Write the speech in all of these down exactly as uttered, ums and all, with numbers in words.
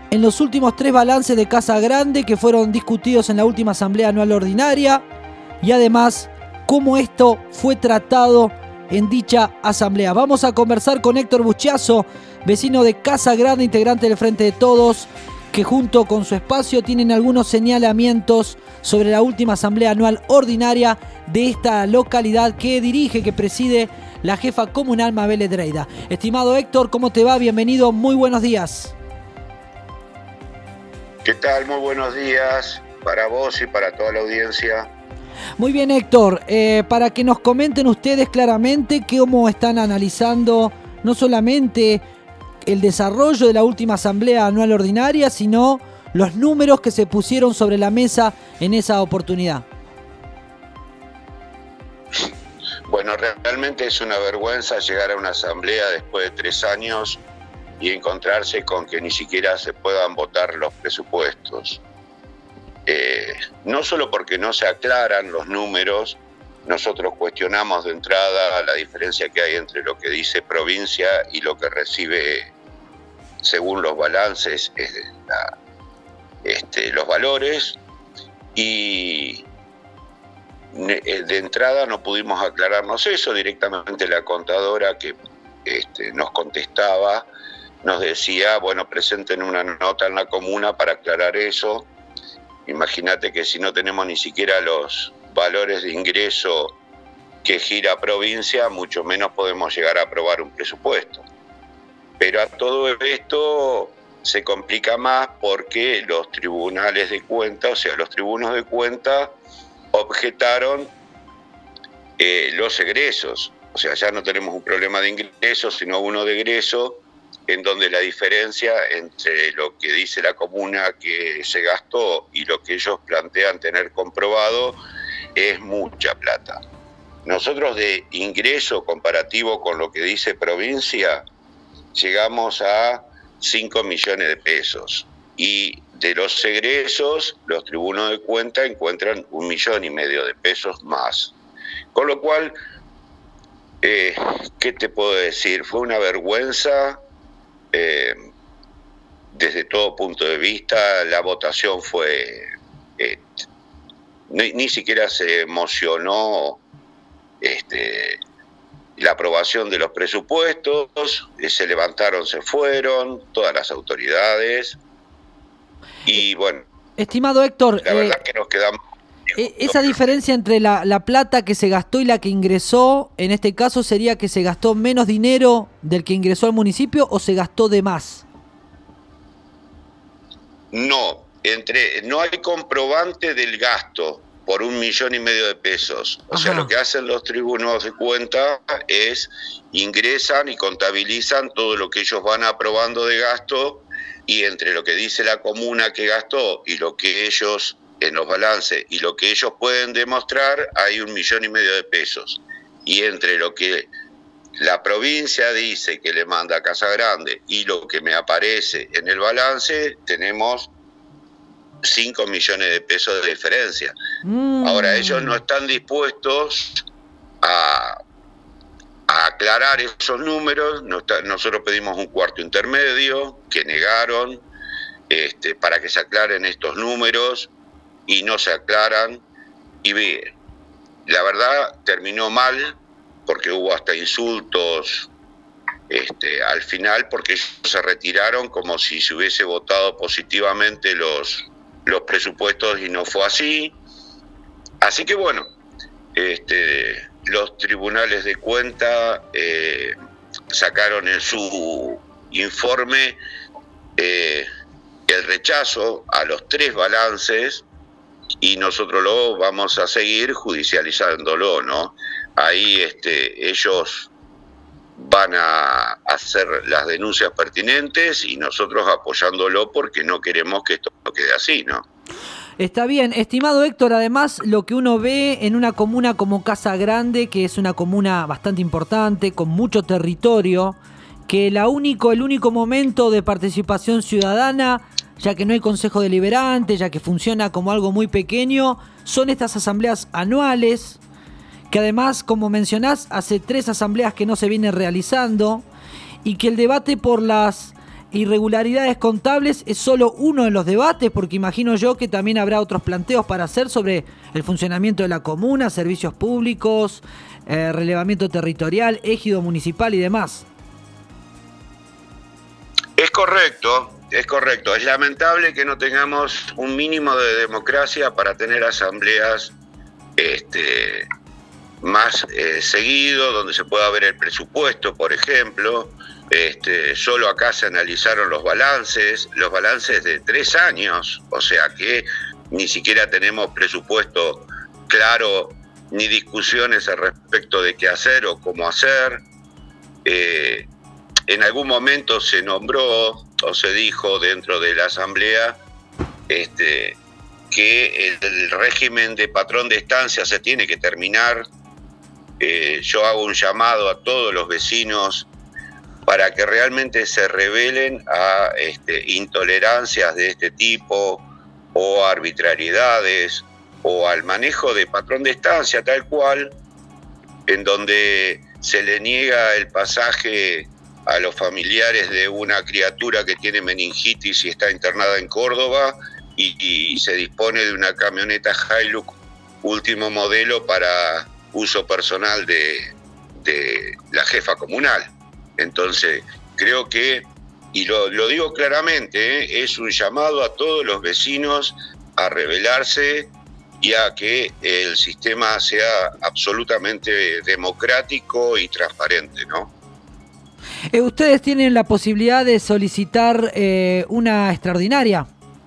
en los últimos tres balances de Casa Grande que fueron discutidos en la última Asamblea Anual Ordinaria y además cómo esto fue tratado en dicha asamblea. Vamos a conversar con Héctor Buchiazo, vecino de Casa Grande, integrante del Frente de Todos, que junto con su espacio tienen algunos señalamientos sobre la última Asamblea Anual Ordinaria de esta localidad que dirige, que preside la jefa comunal Mabel Edreida. Estimado Héctor, ¿cómo te va? Bienvenido, muy buenos días. ¿Qué tal? Muy buenos días para vos y para toda la audiencia. Muy bien, Héctor, eh, para que nos comenten ustedes claramente cómo están analizando no solamente el desarrollo de la última Asamblea Anual Ordinaria, sino los números que se pusieron sobre la mesa en esa oportunidad. Bueno, realmente es una vergüenza llegar a una asamblea después de tres años y encontrarse con que ni siquiera se puedan votar los presupuestos. Eh, no solo porque no se aclaran los números, nosotros cuestionamos de entrada la diferencia que hay entre lo que dice provincia y lo que recibe según los balances, eh, la, este, los valores, y de entrada no pudimos aclararnos eso. Directamente la contadora que este, nos contestaba nos decía, bueno, presenten una nota en la comuna para aclarar eso. Imagínate que si no tenemos ni siquiera los valores de ingreso que gira provincia, mucho menos podemos llegar a aprobar un presupuesto. Pero a todo esto se complica más porque los tribunales de cuenta, o sea, los tribunos de cuenta, objetaron eh, los egresos. O sea, ya no tenemos un problema de ingresos, sino uno de egreso, en donde la diferencia entre lo que dice la comuna que se gastó y lo que ellos plantean tener comprobado es mucha plata. Nosotros de ingreso comparativo con lo que dice provincia llegamos a cinco millones de pesos y de los egresos los tribunos de cuenta encuentran un millón y medio de pesos más. Con lo cual, eh, ¿qué te puedo decir? Fue una vergüenza. Eh, desde todo punto de vista. La votación fue eh, ni, ni siquiera se emocionó este, la aprobación de los presupuestos, eh, se levantaron, se fueron todas las autoridades y bueno, estimado Héctor, la verdad eh, que nos quedamos. Esa diferencia entre la, la plata que se gastó y la que ingresó, en este caso sería que se gastó menos dinero del que ingresó al municipio o se gastó de más. No, entre no hay comprobante del gasto por un millón y medio de pesos. O Ajá. sea, lo que hacen los tribunos de cuenta es ingresan y contabilizan todo lo que ellos van aprobando de gasto y entre lo que dice la comuna que gastó y lo que ellos en los balances y lo que ellos pueden demostrar hay un millón y medio de pesos y entre lo que la provincia dice que le manda a Casa Grande y lo que me aparece en el balance tenemos cinco millones de pesos de diferencia. Mm. Ahora ellos no están dispuestos a, a aclarar esos números. No está, nosotros pedimos un cuarto intermedio que negaron este, para que se aclaren estos números y no se aclaran, y ve, la verdad terminó mal, porque hubo hasta insultos este, al final, porque ellos se retiraron como si se hubiese votado positivamente los, los presupuestos y no fue así. Así que bueno, este, los tribunales de cuenta eh, sacaron en su informe eh, el rechazo a los tres balances, y nosotros lo vamos a seguir judicializándolo, ¿no? Ahí este, ellos van a hacer las denuncias pertinentes y nosotros apoyándolo porque no queremos que esto quede así, ¿no? Está bien. Estimado Héctor, además lo que uno ve en una comuna como Casa Grande, que es una comuna bastante importante, con mucho territorio, que la único, el único momento de participación ciudadana, ya que no hay consejo deliberante, ya que funciona como algo muy pequeño, son estas asambleas anuales, que además, como mencionás, hace tres asambleas que no se vienen realizando, y que el debate por las irregularidades contables es solo uno de los debates, porque imagino yo que también habrá otros planteos para hacer sobre el funcionamiento de la comuna, servicios públicos, eh, relevamiento territorial, ejido municipal y demás. Es correcto, es correcto. Es lamentable que no tengamos un mínimo de democracia para tener asambleas este, más eh, seguido, donde se pueda ver el presupuesto, por ejemplo. Este, solo acá se analizaron los balances, los balances de tres años, o sea que ni siquiera tenemos presupuesto claro ni discusiones al respecto de qué hacer o cómo hacer. Eh, en algún momento se nombró o se dijo dentro de la asamblea este, que el, el régimen de patrón de estancia se tiene que terminar. Eh, yo hago un llamado a todos los vecinos para que realmente se rebelen a este, intolerancias de este tipo o arbitrariedades o al manejo de patrón de estancia tal cual, en donde se le niega el pasaje a los familiares de una criatura que tiene meningitis y está internada en Córdoba y, y se dispone de una camioneta Hilux último modelo para uso personal de, de la jefa comunal. Entonces, creo que, y lo, lo digo claramente, ¿eh? es un llamado a todos los vecinos a rebelarse y a que el sistema sea absolutamente democrático y transparente, ¿no? Eh, ¿Ustedes tienen la posibilidad de solicitar eh, una extraordinaria?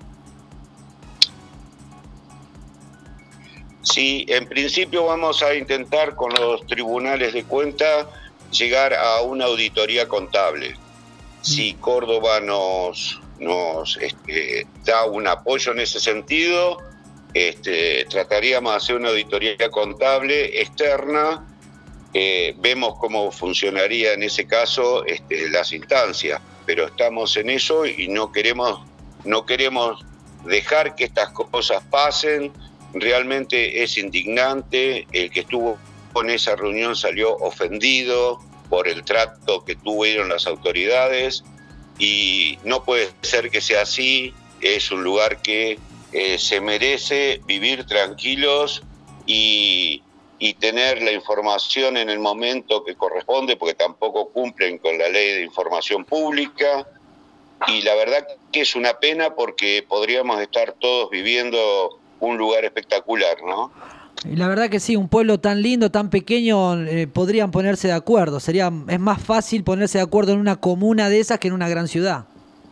Sí, en principio vamos a intentar con los tribunales de cuenta llegar a una auditoría contable. Si Córdoba nos, nos este, da un apoyo en ese sentido, este, trataríamos de hacer una auditoría contable externa. Eh, vemos cómo funcionaría en ese caso este, las instancias, pero estamos en eso y no queremos, no queremos dejar que estas cosas pasen. Realmente es indignante. El que estuvo en esa reunión salió ofendido por el trato que tuvieron las autoridades y no puede ser que sea así. Es un lugar que eh, se merece vivir tranquilos y, y tener la información en el momento que corresponde, porque tampoco cumplen con la ley de información pública. Y la verdad que es una pena porque podríamos estar todos viviendo un lugar espectacular, ¿no? Y la verdad que sí, un pueblo tan lindo, tan pequeño, eh, podrían ponerse de acuerdo. Sería, es más fácil ponerse de acuerdo en una comuna de esas que en una gran ciudad.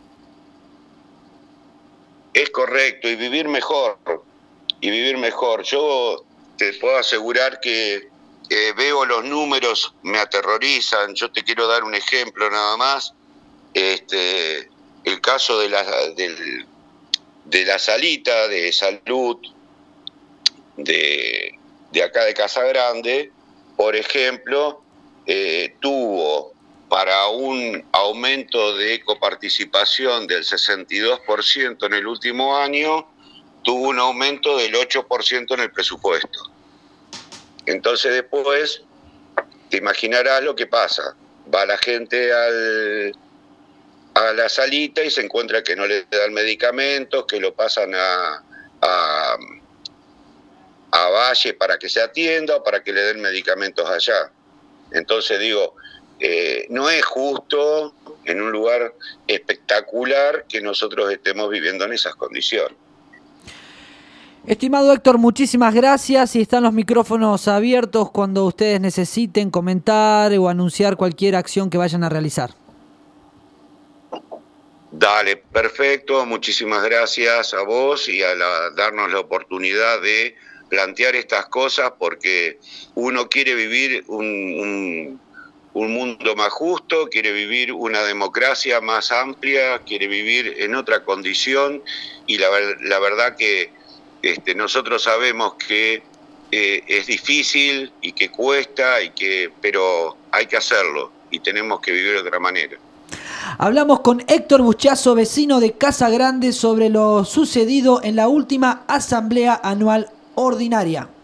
Es correcto, y vivir mejor, y vivir mejor. Yo te puedo asegurar que eh, veo los números, me aterrorizan. Yo te quiero dar un ejemplo nada más. Este, el caso de la, del, de la salita de salud de, de acá de Casa Grande, por ejemplo, eh, tuvo para un aumento de coparticipación del sesenta y dos por ciento en el último año, tuvo un aumento del ocho por ciento en el presupuesto. Entonces después, te imaginarás lo que pasa. Va la gente al, a la salita y se encuentra que no le dan medicamentos, que lo pasan a, a, a Valle para que se atienda o para que le den medicamentos allá. Entonces digo, eh, no es justo en un lugar espectacular que nosotros estemos viviendo en esas condiciones. Estimado Héctor, muchísimas gracias y están los micrófonos abiertos cuando ustedes necesiten comentar o anunciar cualquier acción que vayan a realizar. Dale, perfecto, muchísimas gracias a vos y a la, darnos la oportunidad de plantear estas cosas, porque uno quiere vivir un, un, un mundo más justo, quiere vivir una democracia más amplia, quiere vivir en otra condición y la, la verdad que este, nosotros sabemos que eh, es difícil y que cuesta, y que, pero hay que hacerlo y tenemos que vivir de otra manera. Hablamos con Héctor Buchazo, vecino de Casa Grande, sobre lo sucedido en la última Asamblea Anual Ordinaria.